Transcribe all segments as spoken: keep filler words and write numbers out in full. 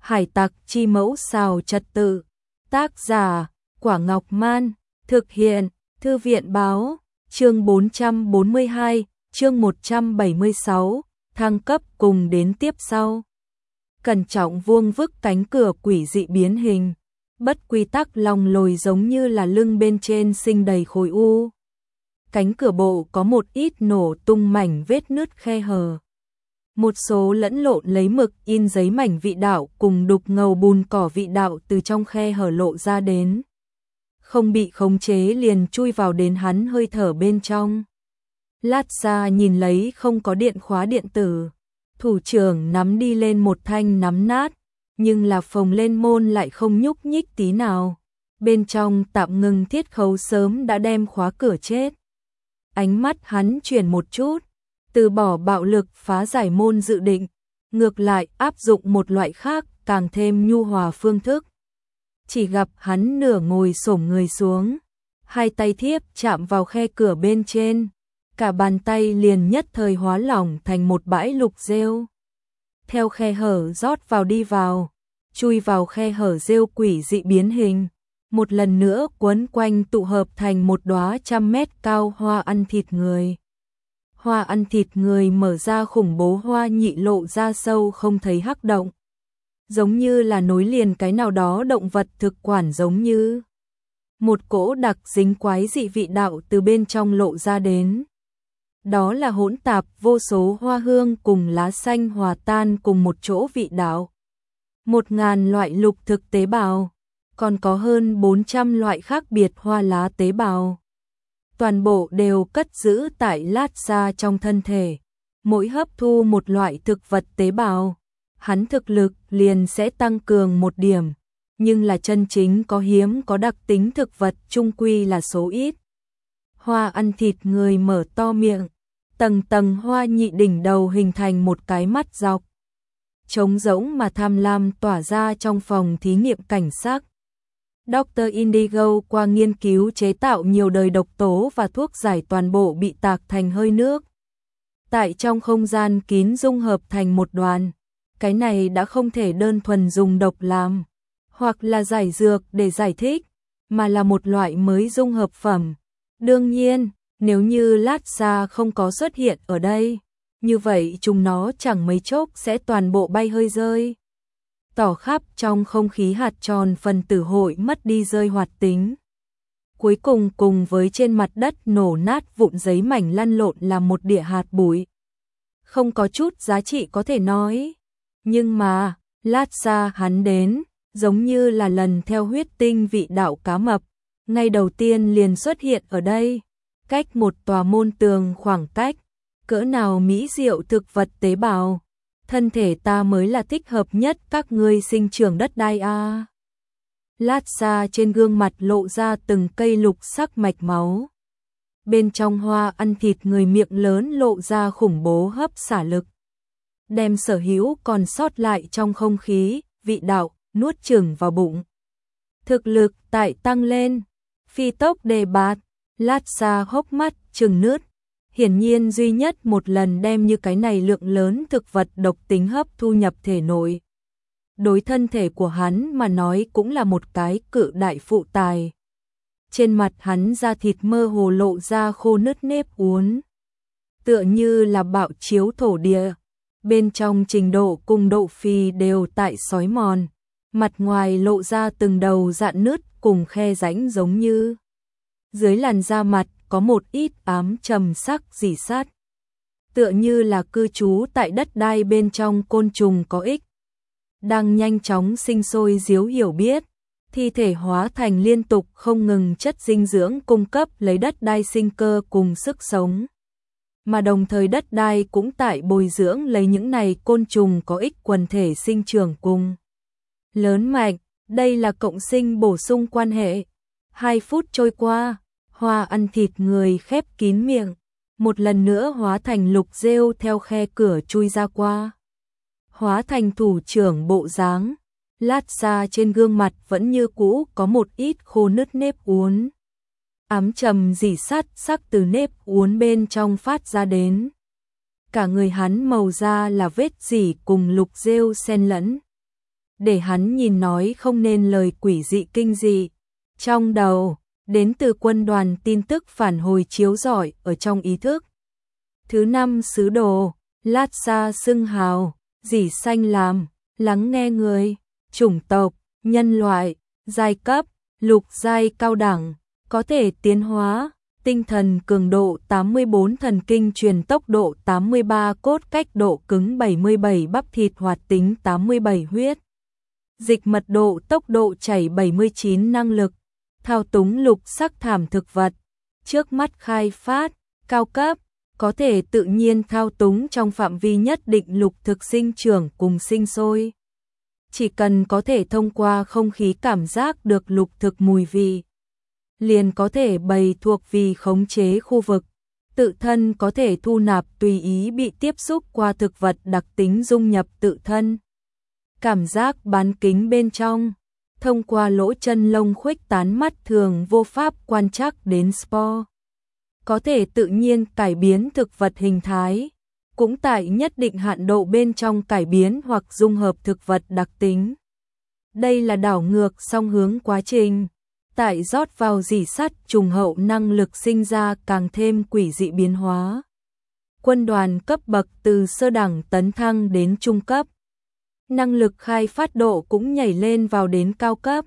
Hải tặc chi mẫu xào trật tự. Tác giả, Quả Ngọc Man. Thực hiện, Thư viện báo. Chương bốn trăm bốn mươi hai, chương một trăm bảy mươi sáu, thăng cấp cùng đến tiếp sau. Cẩn trọng vuông vức cánh cửa quỷ dị biến hình. Bất quy tắc lòng lồi giống như là lưng bên trên sinh đầy khối u. Cánh cửa bộ có một ít nổ tung mảnh vết nứt khe hở. Một số lẫn lộn lấy mực in giấy mảnh vị đạo cùng đục ngầu bùn cỏ vị đạo từ trong khe hở lộ ra đến. Không bị khống chế liền chui vào đến hắn hơi thở bên trong. Lát ra nhìn lấy không có điện khóa điện tử. Thủ trưởng nắm đi lên một thanh nắm nát, nhưng là phồng lên môn lại không nhúc nhích tí nào. Bên trong tạm ngừng thiết khấu sớm đã đem khóa cửa chết. Ánh mắt hắn chuyển một chút, từ bỏ bạo lực phá giải môn dự định, ngược lại áp dụng một loại khác càng thêm nhu hòa phương thức. Chỉ gặp hắn nửa ngồi xổm người xuống, hai tay thiếp chạm vào khe cửa bên trên, cả bàn tay liền nhất thời hóa lỏng thành một bãi lục rêu. Theo khe hở rót vào đi vào, chui vào khe hở rêu quỷ dị biến hình, một lần nữa quấn quanh tụ hợp thành một đóa trăm mét cao hoa ăn thịt người. Hoa ăn thịt người mở ra khủng bố hoa nhị lộ ra sâu không thấy hắc động. Giống như là nối liền cái nào đó động vật thực quản, giống như một cỗ đặc dính quái dị vị đạo từ bên trong lộ ra đến. Đó là hỗn tạp vô số hoa hương cùng lá xanh hòa tan cùng một chỗ vị đạo. Một ngàn loại lục thực tế bào, còn có hơn bốn trăm loại khác biệt hoa lá tế bào. Toàn bộ đều cất giữ tại lát ra trong thân thể. Mỗi hấp thu một loại thực vật tế bào, hắn thực lực liền sẽ tăng cường một điểm, nhưng là chân chính có hiếm có đặc tính thực vật chung quy là số ít. Hoa ăn thịt người mở to miệng, tầng tầng hoa nhị đỉnh đầu hình thành một cái mắt dọc. Trống rỗng mà tham lam tỏa ra trong phòng thí nghiệm cảnh sát. Doctor Indigo qua nghiên cứu chế tạo nhiều đời độc tố và thuốc giải toàn bộ bị tạc thành hơi nước. Tại trong không gian kín dung hợp thành một đoàn. Cái này đã không thể đơn thuần dùng độc làm, hoặc là giải dược để giải thích, mà là một loại mới dung hợp phẩm. Đương nhiên, nếu như lát ra không có xuất hiện ở đây, như vậy chúng nó chẳng mấy chốc sẽ toàn bộ bay hơi rơi. Tỏ khắp trong không khí hạt tròn phần tử hội mất đi rơi hoạt tính. Cuối cùng cùng với trên mặt đất nổ nát vụn giấy mảnh lăn lộn là một địa hạt bụi. Không có chút giá trị có thể nói. Nhưng mà, lát ra hắn đến, giống như là lần theo huyết tinh vị đạo cá mập, ngay đầu tiên liền xuất hiện ở đây, cách một tòa môn tường khoảng cách, cỡ nào mỹ diệu thực vật tế bào, thân thể ta mới là thích hợp nhất các ngươi sinh trưởng đất đai a. À. Lát ra trên gương mặt lộ ra từng cây lục sắc mạch máu. Bên trong hoa ăn thịt người miệng lớn lộ ra khủng bố hấp xả lực. Đem sở hữu còn sót lại trong không khí, vị đạo, nuốt chửng vào bụng. Thực lực tại tăng lên, phi tốc đề bạt, lát ra hốc mắt trừng nứt. Hiển nhiên duy nhất một lần đem như cái này lượng lớn thực vật độc tính hấp thu nhập thể nội. Đối thân thể của hắn mà nói cũng là một cái cự đại phụ tài. Trên mặt hắn da thịt mơ hồ lộ ra khô nứt nếp uốn. Tựa như là bạo chiếu thổ địa. Bên trong trình độ cùng độ phì đều tại xói mòn, mặt ngoài lộ ra từng đầu dạn nứt cùng khe rãnh giống như. Dưới làn da mặt có một ít ám trầm sắc rỉ sắt. Tựa như là cư trú tại đất đai bên trong côn trùng có ích. Đang nhanh chóng sinh sôi diếu hiểu biết, thi thể hóa thành liên tục không ngừng chất dinh dưỡng cung cấp lấy đất đai sinh cơ cùng sức sống. Mà đồng thời đất đai cũng tại bồi dưỡng lấy những này côn trùng có ích quần thể sinh trưởng cùng lớn mạnh, đây là cộng sinh bổ sung quan hệ. Hai phút trôi qua, hoa ăn thịt người khép kín miệng, một lần nữa hóa thành lục rêu theo khe cửa chui ra qua. Hóa thành thủ trưởng bộ dáng, lát ra trên gương mặt vẫn như cũ có một ít khô nứt nếp uốn. Ám trầm rỉ sắt sắc từ nếp uốn bên trong phát ra đến. Cả người hắn màu da là vết rỉ cùng lục rêu xen lẫn. để hắn nhìn nói không nên lời quỷ dị kinh dị. Trong đầu, đến từ quân đoàn tin tức phản hồi chiếu rọi ở trong ý thức. Thứ năm sứ đồ, Lát Xa xưng hào, dỉ xanh làm, lắng nghe người, chủng tộc, nhân loại, giai cấp, lục giai cao đẳng, có thể tiến hóa, tinh thần cường độ tám mươi bốn, thần kinh truyền tốc độ tám mươi ba, cốt cách độ cứng bảy mươi bảy, bắp thịt hoạt tính tám mươi bảy, huyết dịch mật độ tốc độ chảy bảy mươi chín, năng lực thao túng lục sắc thảm thực vật, trước mắt khai phát, cao cấp, có thể tự nhiên thao túng trong phạm vi nhất định lục thực sinh trưởng cùng sinh sôi. Chỉ cần có thể thông qua không khí cảm giác được lục thực mùi vị, liền có thể bày thuộc vì khống chế khu vực, tự thân có thể thu nạp tùy ý bị tiếp xúc qua thực vật đặc tính dung nhập tự thân. Cảm giác bán kính bên trong, thông qua lỗ chân lông khuếch tán mắt thường vô pháp quan trắc đến spore. Có thể tự nhiên cải biến thực vật hình thái, cũng tại nhất định hạn độ bên trong cải biến hoặc dung hợp thực vật đặc tính. Đây là đảo ngược song hướng quá trình, tại rót vào dỉ sắt trùng hậu năng lực sinh ra càng thêm quỷ dị biến hóa. Quân đoàn cấp bậc từ sơ đẳng tấn thăng đến trung cấp. Năng lực khai phát độ cũng nhảy lên vào đến cao cấp.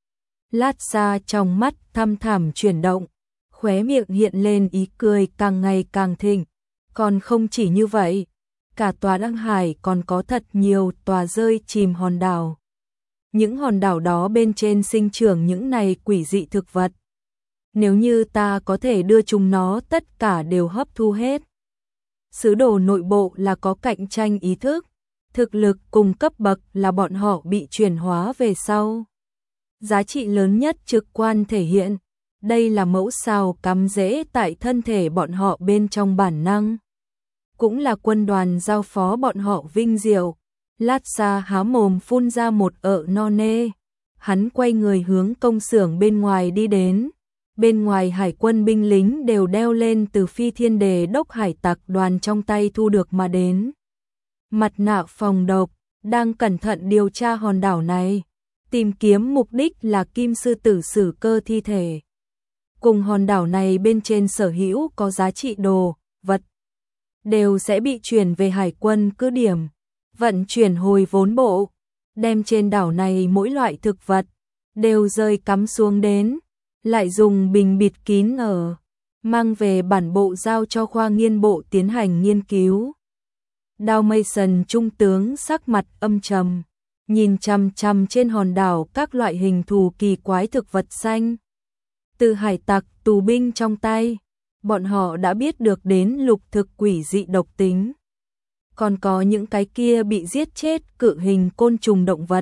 Lát Xa trong mắt thăm thẳm chuyển động, khóe miệng hiện lên ý cười càng ngày càng thịnh. Còn không chỉ như vậy, cả tòa Đăng Hải còn có thật nhiều tòa rơi chìm hòn đảo. Những hòn đảo đó bên trên sinh trưởng những này quỷ dị thực vật. Nếu như ta có thể đưa chúng nó tất cả đều hấp thu hết. Sứ đồ nội bộ là có cạnh tranh ý thức, thực lực cùng cấp bậc là bọn họ bị chuyển hóa về sau. Giá trị lớn nhất trực quan thể hiện, đây là mẫu sao cắm rễ tại thân thể bọn họ bên trong bản năng. Cũng là quân đoàn giao phó bọn họ vinh diệu. Lát Xa há mồm phun ra một ợ no nê. Hắn quay người hướng công xưởng bên ngoài đi đến. Bên ngoài hải quân binh lính đều đeo lên từ phi thiên đề đốc hải tặc đoàn trong tay thu được mà đến. Mặt nạ phòng độc, đang cẩn thận điều tra hòn đảo này. Tìm kiếm mục đích là kim sư tử sử cơ thi thể. Cùng hòn đảo này bên trên sở hữu có giá trị đồ, vật, đều sẽ bị chuyển về hải quân cứ điểm. Vận chuyển hồi vốn bộ, đem trên đảo này mỗi loại thực vật, đều rơi cắm xuống đến, lại dùng bình bịt kín ở, mang về bản bộ giao cho khoa nghiên bộ tiến hành nghiên cứu. Đao Mason trung tướng sắc mặt âm trầm, nhìn chằm chằm trên hòn đảo các loại hình thù kỳ quái thực vật xanh. Từ hải tặc tù binh trong tay, bọn họ đã biết được đến lục thực quỷ dị độc tính. Còn có những cái kia bị giết chết cự hình côn trùng động vật.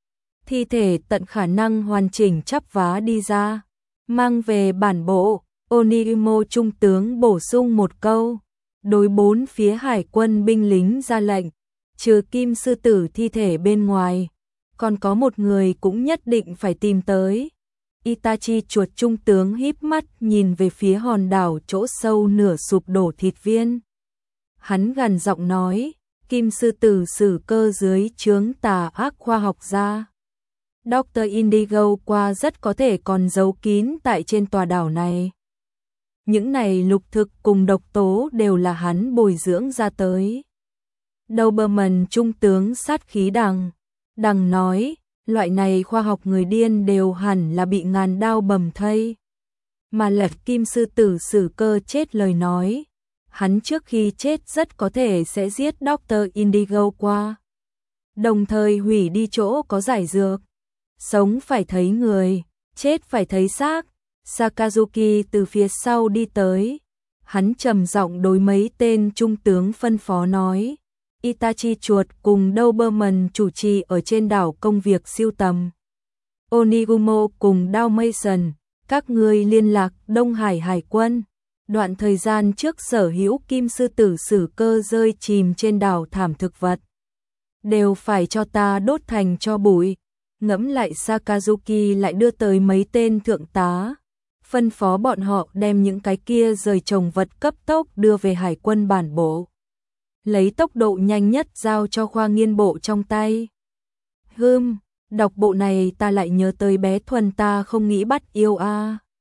Thi thể tận khả năng hoàn chỉnh chắp vá đi ra, mang về bản bộ. Onigimo trung tướng bổ sung một câu, đối bốn phía hải quân binh lính ra lệnh, trừ kim sư tử thi thể bên ngoài, còn có một người cũng nhất định phải tìm tới. Itachi chuột trung tướng híp mắt nhìn về phía hòn đảo chỗ sâu nửa sụp đổ thịt viên. Hắn gằn giọng nói, kim sư tử sử cơ dưới trướng tà ác khoa học gia. Doctor Indigo qua rất có thể còn giấu kín tại trên tòa đảo này. Những này lục thực cùng độc tố đều là hắn bồi dưỡng ra tới. Doberman trung tướng sát khí đằng. Đằng nói, loại này khoa học người điên đều hẳn là bị ngàn đao bầm thây. Mà lật kim sư tử sử cơ chết lời nói. Hắn trước khi chết rất có thể sẽ giết Doctor Indigo qua. Đồng thời hủy đi chỗ có giải dược. Sống phải thấy người, chết phải thấy xác. Sakazuki từ phía sau đi tới. Hắn trầm giọng đối mấy tên trung tướng phân phó nói. Itachi chuột cùng Doberman chủ trì ở trên đảo công việc siêu tầm. Onigumo cùng Dao Mason, các ngươi liên lạc Đông Hải Hải quân. Đoạn thời gian trước sở hữu kim sư tử sử cơ rơi chìm trên đảo thảm thực vật. Đều phải cho ta đốt thành cho bụi. Ngẫm lại Sakazuki lại đưa tới mấy tên thượng tá. Phân phó bọn họ đem những cái kia rời trồng vật cấp tốc đưa về hải quân bản bộ. Lấy tốc độ nhanh nhất giao cho khoa nghiên bộ trong tay. Hừm, đọc bộ này ta lại nhớ tới bé Thuần ta không nghĩ bắt yêu a.